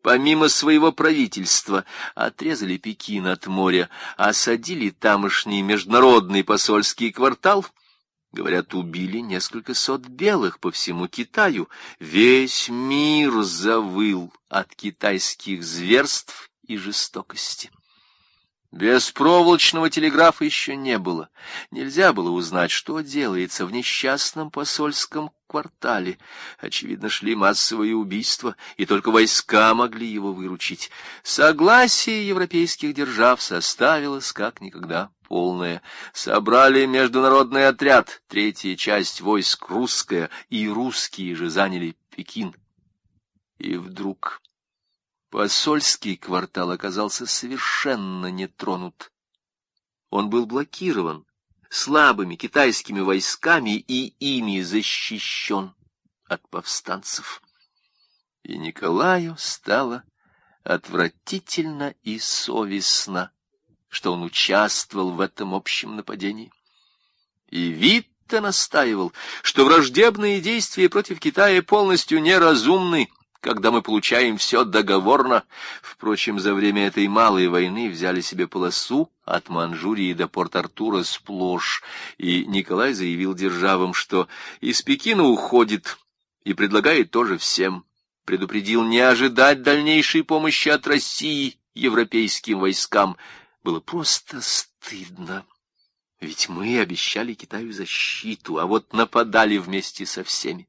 помимо своего правительства, отрезали Пекин от моря, осадили тамошний международный посольский квартал, говорят, убили несколько сот белых по всему Китаю. Весь мир завыл от китайских зверств и жестокости. Беспроволочного телеграфа еще не было. Нельзя было узнать, что делается в несчастном посольском квартале. Очевидно, шли массовые убийства, и только войска могли его выручить. Согласие европейских держав составилось как никогда полное. Собрали международный отряд, третья часть войск русская, и русские же заняли Пекин. И вдруг посольский квартал оказался совершенно не тронут. Он был блокирован слабыми китайскими войсками и ими защищен от повстанцев. И Николаю стало отвратительно и совестно, что он участвовал в этом общем нападении. И Витте настаивал, что враждебные действия против Китая полностью неразумны, когда мы получаем все договорно. Впрочем, за время этой малой войны взяли себе полосу от Манчжурии до Порт-Артура сплошь, и Николай заявил державам, что из Пекина уходит, и предлагает тоже всем. Предупредил не ожидать дальнейшей помощи от России европейским войскам. Было просто стыдно. Ведь мы обещали Китаю защиту, а вот нападали вместе со всеми.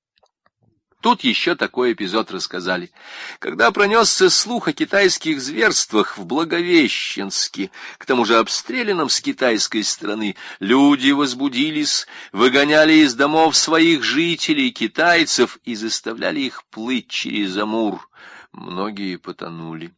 Тут еще такой эпизод рассказали. Когда пронесся слух о китайских зверствах в Благовещенске, к тому же обстрелянном с китайской стороны, люди возбудились, выгоняли из домов своих жителей, китайцев, и заставляли их плыть через Амур. Многие потонули.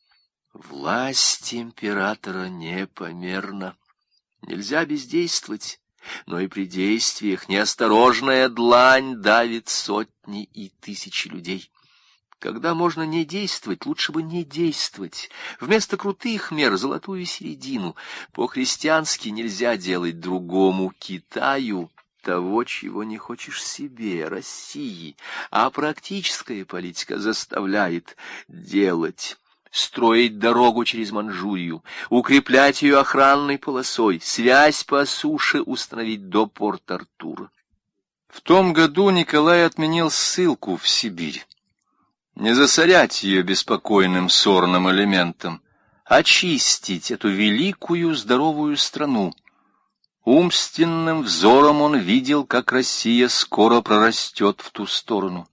Власть императора непомерна. Нельзя бездействовать. Но и при действиях неосторожная длань давит сотни и тысячи людей. Когда можно не действовать, лучше бы не действовать. Вместо крутых мер — золотую середину. По-христиански нельзя делать другому, Китаю, того, чего не хочешь себе, России. А практическая политика заставляет делать. Строить дорогу через Манчжурию, укреплять ее охранной полосой, связь по суше установить до Порт-Артура. В том году Николай отменил ссылку в Сибирь. Не засорять ее беспокойным ссорным элементом, очистить эту великую здоровую страну. Умственным взором он видел, как Россия скоро прорастет в ту сторону.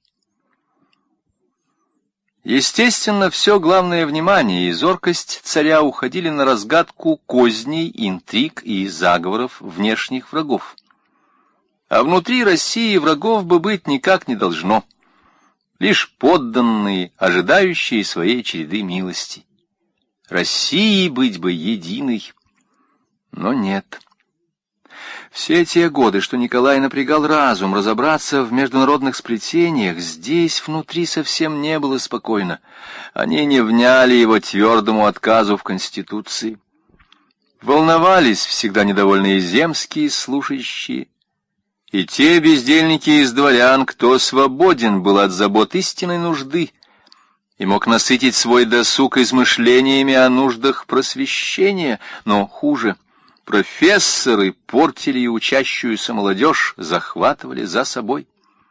Естественно, все главное внимание и зоркость царя уходили на разгадку козней, интриг и заговоров внешних врагов. А внутри России врагов бы быть никак не должно. Лишь подданные, ожидающие своей череды милости. России быть бы единой, но нет. Все те годы, что Николай напрягал разум разобраться в международных сплетениях, здесь внутри совсем не было спокойно. Они не вняли его твердому отказу в Конституции. Волновались всегда недовольные земские служащие, и те бездельники из дворян, кто свободен был от забот истинной нужды и мог насытить свой досуг измышлениями о нуждах просвещения, но хуже — профессоры портили и учащуюся молодежь, захватывали за собой.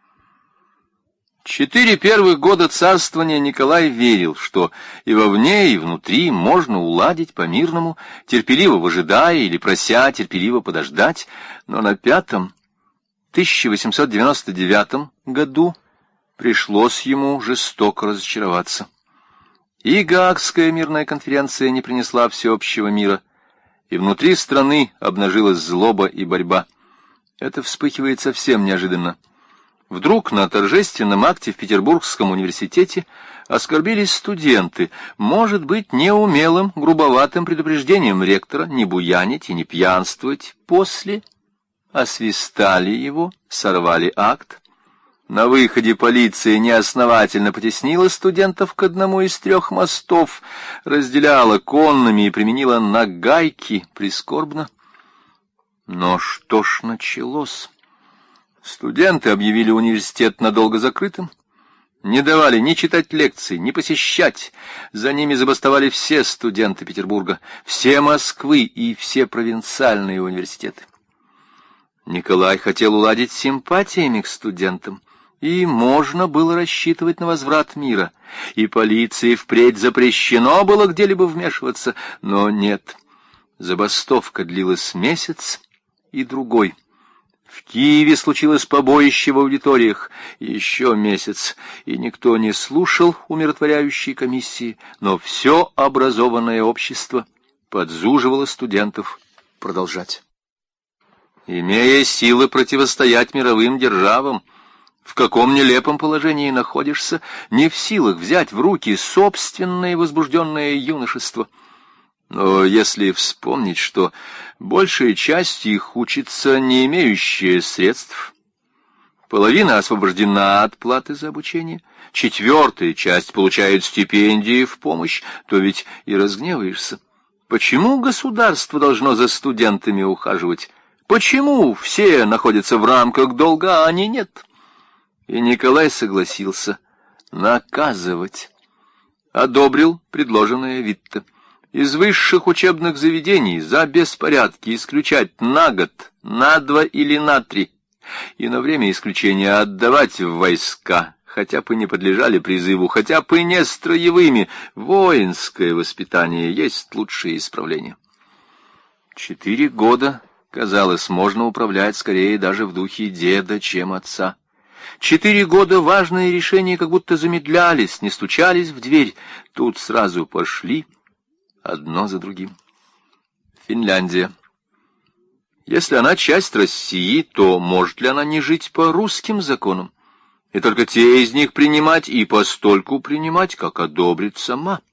4 первых года царствования Николай верил, что и вовне, и внутри можно уладить по-мирному, терпеливо выжидая или прося терпеливо подождать, но на 5-м, 1899 году пришлось ему жестоко разочароваться. И Гаагская мирная конференция не принесла всеобщего мира, и внутри страны обнажилась злоба и борьба. Это вспыхивает совсем неожиданно. Вдруг на торжественном акте в Петербургском университете оскорбились студенты, может быть, неумелым, грубоватым предупреждением ректора не буянить и не пьянствовать. После освистали его, сорвали акт. На выходе полиция неосновательно потеснила студентов к одному из 3 мостов, разделяла конными и применила нагайки, прискорбно. Но что ж началось? Студенты объявили университет надолго закрытым. Не давали ни читать лекций, ни посещать. За ними забастовали все студенты Петербурга, все Москвы и все провинциальные университеты. Николай хотел уладить симпатиями к студентам, и можно было рассчитывать на возврат мира, и полиции впредь запрещено было где-либо вмешиваться, но нет. Забастовка длилась месяц и другой. В Киеве случилось побоище в аудиториях, еще месяц, и никто не слушал умиротворяющей комиссии, но все образованное общество подзуживало студентов продолжать. Имея силы противостоять мировым державам, в каком нелепом положении находишься, не в силах взять в руки собственное возбужденное юношество. Но если вспомнить, что большая часть их учится, не имеющая средств, половина освобождена от платы за обучение, четвертая часть получает стипендии в помощь, то ведь и разгневаешься. Почему государство должно за студентами ухаживать? Почему все находятся в рамках долга, а они нет? И Николай согласился наказывать. Одобрил предложенное Витте. Из высших учебных заведений за беспорядки исключать на год, на 2 или на 3, и на время исключения отдавать в войска, хотя бы не подлежали призыву, хотя бы не строевыми. Воинское воспитание есть лучшее исправление. 4 года, казалось, можно управлять скорее даже в духе деда, чем отца. 4 года важные решения как будто замедлялись, не стучались в дверь. Тут сразу пошли одно за другим. Финляндия. Если она часть России, то может ли она не жить по русским законам, и только те из них принимать и постольку принимать, как одобрит сама?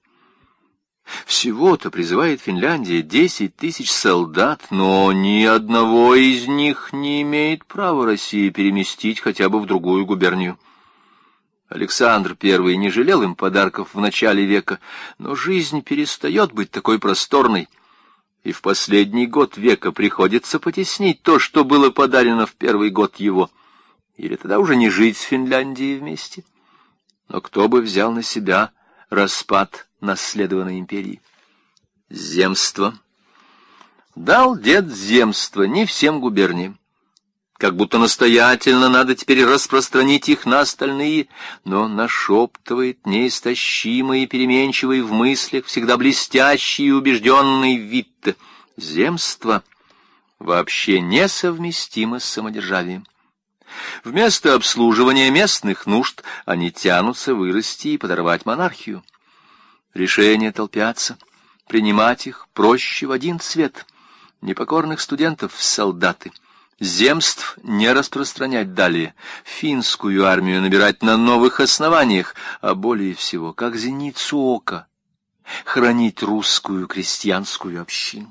Всего-то призывает Финляндия 10 тысяч солдат, но ни одного из них не имеет права России переместить хотя бы в другую губернию. Александр I не жалел им подарков в начале века, но жизнь перестает быть такой просторной, и в последний год века приходится потеснить то, что было подарено в первый год его. Или тогда уже не жить с Финляндией вместе? Но кто бы взял на себя распад наследованной империи? Земство. Дал дед земство не всем губерниям. Как будто настоятельно надо теперь распространить их на остальные, но нашептывает неистощимый и переменчивый в мыслях, всегда блестящий и убежденный Витте. Земство вообще несовместимо с самодержавием. Вместо обслуживания местных нужд они тянутся вырасти и подорвать монархию. Решения толпятся, принимать их проще в один цвет. Непокорных студентов в солдаты. Земств не распространять далее, финскую армию набирать на новых основаниях, а более всего, как зеницу ока, хранить русскую крестьянскую общину.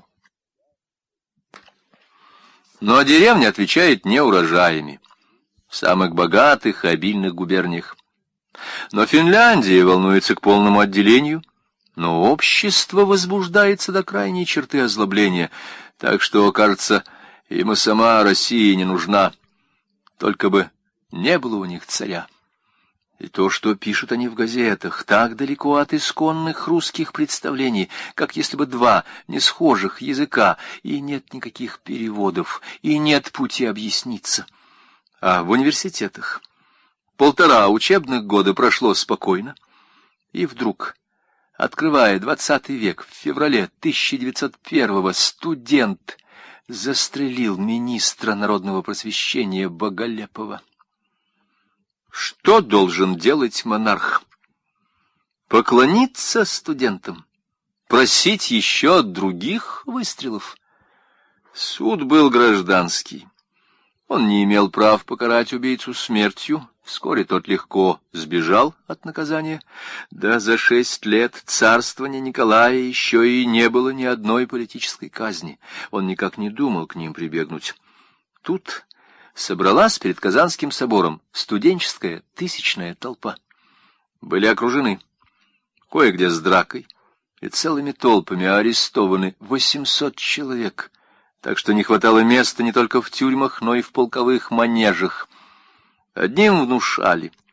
Но деревня отвечает неурожаями в самых богатых и обильных губерниях. Но Финляндия волнуется к полному отделению, но общество возбуждается до крайней черты озлобления, так что, кажется, им и сама Россия не нужна, только бы не было у них царя. И то, что пишут они в газетах, так далеко от исконных русских представлений, как если бы два несхожих языка, и нет никаких переводов, и нет пути объясниться. А в университетах 1,5 учебных года прошло спокойно, и вдруг, открывая 20 век, в феврале 1901-го студент застрелил министра народного просвещения Боголепова. Что должен делать монарх? Поклониться студентам? Просить еще от других выстрелов? Суд был гражданский. Он не имел прав покарать убийцу смертью. Вскоре тот легко сбежал от наказания. Да за 6 лет царствования Николая еще и не было ни одной политической казни. Он никак не думал к ним прибегнуть. Тут собралась перед Казанским собором студенческая тысячная толпа. Были окружены, кое-где с дракой, и целыми толпами арестованы 800 человек, так что не хватало места не только в тюрьмах, но и в полковых манежах. Одним внушали: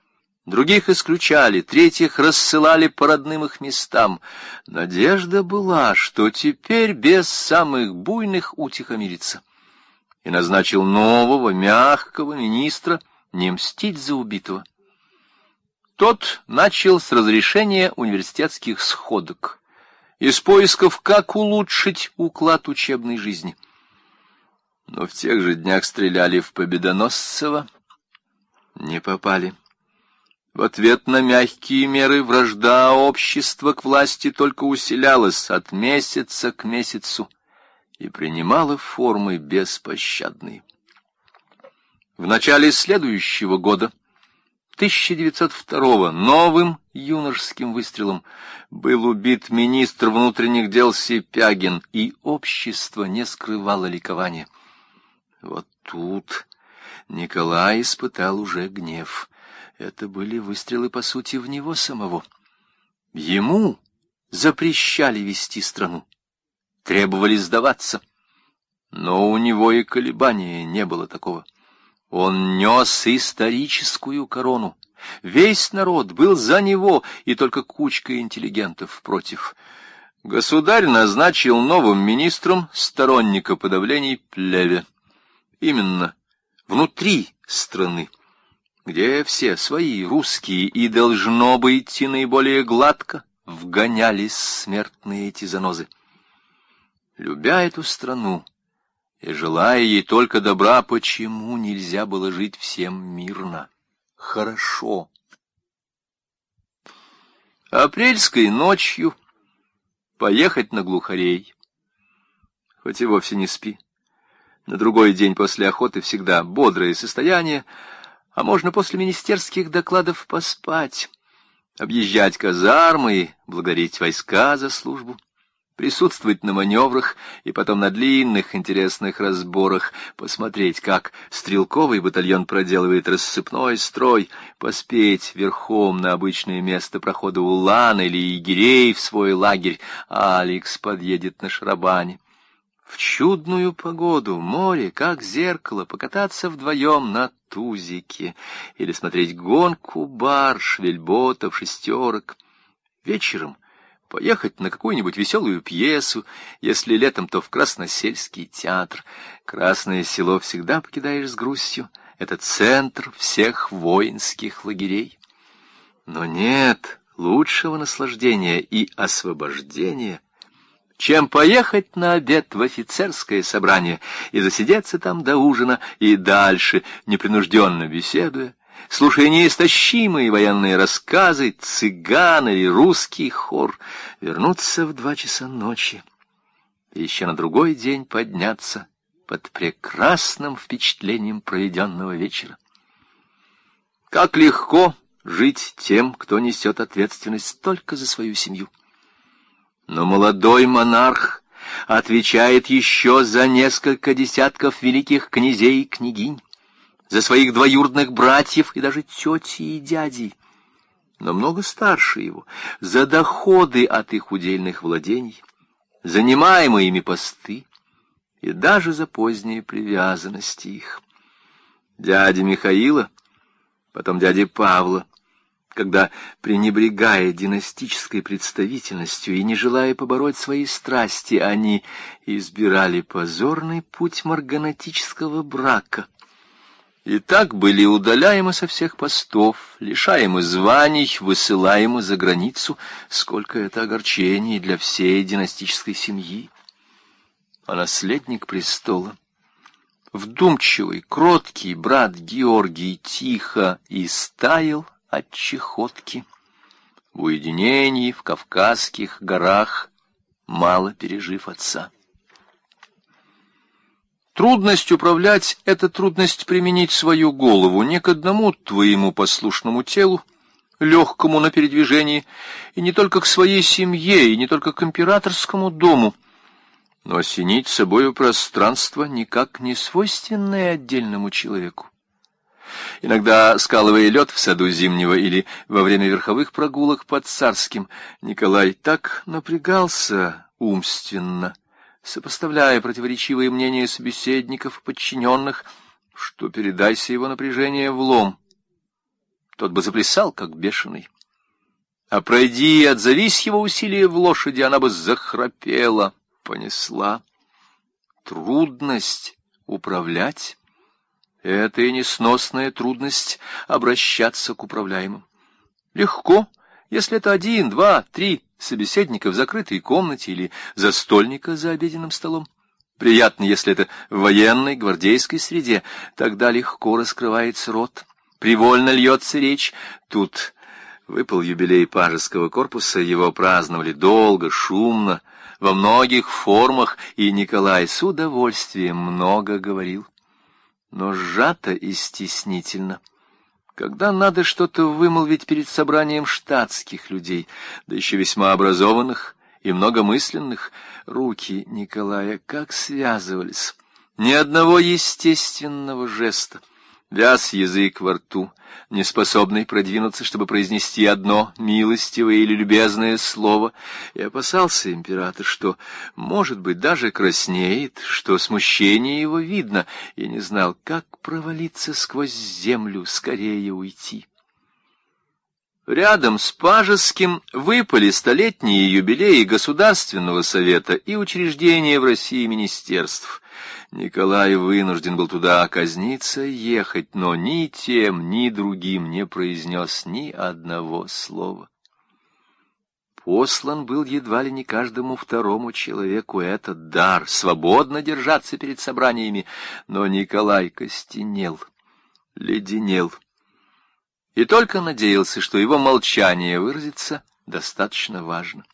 Других исключали, третьих рассылали по родным их местам. Надежда была, что теперь без самых буйных утихомирится. И назначил нового, мягкого министра не мстить за убитого. Тот начал с разрешения университетских сходок, из поисков, как улучшить уклад учебной жизни. Но в тех же днях стреляли в Победоносцева, не попали. В ответ на мягкие меры вражда общества к власти только усилялась от месяца к месяцу и принимала формы беспощадные. В начале следующего года, 1902-го, новым юношеским выстрелом был убит министр внутренних дел Сипягин, и общество не скрывало ликования. Вот тут Николай испытал уже гнев. Это были выстрелы, по сути, в него самого. Ему запрещали вести страну, требовали сдаваться. Но у него и колебания не было такого. Он нес историческую корону. Весь народ был за него, и только кучка интеллигентов против. Государь назначил новым министром сторонника подавлений Плеве. Именно внутри страны, где все свои русские, и должно бы идти наиболее гладко, вгонялись смертные эти занозы. Любя эту страну и желая ей только добра, почему нельзя было жить всем мирно, хорошо? Апрельской ночью поехать на Глухарей, хоть и вовсе не спи. На другой день после охоты всегда бодрое состояние, а можно после министерских докладов поспать, объезжать казармы и благодарить войска за службу, присутствовать на маневрах и потом на длинных интересных разборах, посмотреть, как стрелковый батальон проделывает рассыпной строй, поспеть верхом на обычное место прохода улан или егерей в свой лагерь, а Алекс подъедет на шарабане. В чудную погоду, море, как зеркало, покататься вдвоем на тузике или смотреть гонку барж, вельботов, шестерок. Вечером поехать на какую-нибудь веселую пьесу, если летом, то в Красносельский театр. Красное Село всегда покидаешь с грустью. Это центр всех воинских лагерей. Но нет лучшего наслаждения и освобождения, чем поехать на обед в офицерское собрание и засидеться там до ужина и дальше, непринужденно беседуя, слушая неистощимые военные рассказы, цыган или русский хор, вернуться в 2 часа ночи и еще на другой день подняться под прекрасным впечатлением проведенного вечера. Как легко жить тем, кто несет ответственность только за свою семью. Но молодой монарх отвечает еще за несколько десятков великих князей и княгинь, за своих двоюродных братьев и даже тети и дядей, но много старше его, за доходы от их удельных владений, занимаемые ими посты и даже за поздние привязанности их. Дядя Михаила, потом дядя Павла, когда, пренебрегая династической представительностью и не желая побороть свои страсти, они избирали позорный путь марганатического брака, и так были удаляемы со всех постов, лишаемы званий, высылаемы за границу, сколько это огорчений для всей династической семьи. А наследник престола, вдумчивый, кроткий брат Георгий, тихо истаял от чахотки в уединении в Кавказских горах, мало пережив отца. Трудность управлять — это трудность применить свою голову не к одному твоему послушному телу, легкому на передвижении, и не только к своей семье, и не только к императорскому дому, но осенить собою пространство, никак не свойственное отдельному человеку. Иногда, скалывая лед в саду Зимнего или во время верховых прогулок под Царским, Николай так напрягался умственно, сопоставляя противоречивые мнения собеседников и подчиненных, что передайся его напряжение в лом, тот бы заплясал, как бешеный. А пройди и отзовись его усилия в лошади, она бы захрапела, понесла. Трудность управлять — это и несносная трудность обращаться к управляемым. Легко, если это 1, 2, 3 собеседника в закрытой комнате или застольника за обеденным столом. Приятно, если это в военной, гвардейской среде, тогда легко раскрывается рот, привольно льется речь. Тут выпал юбилей пажеского корпуса, его праздновали долго, шумно, во многих формах, и Николай с удовольствием много говорил. Но сжато и стеснительно. Когда надо что-то вымолвить перед собранием штатских людей, да еще весьма образованных и многомысленных, руки Николая как связывались. Ни одного естественного жеста. Вяз язык во рту, неспособный продвинуться, чтобы произнести одно милостивое или любезное слово, и опасался император, что, может быть, даже краснеет, что смущение его видно, и не знал, как провалиться сквозь землю, скорее уйти. Рядом с Пажеским выпали столетние юбилеи Государственного совета и учреждения в России министерств. Николай вынужден был туда казниться ехать, но ни тем, ни другим не произнес ни одного слова. Послан был едва ли не каждому второму человеку этот дар — свободно держаться перед собраниями, но Николай костенел, леденел, и только надеялся, что его молчание выразится достаточно важно.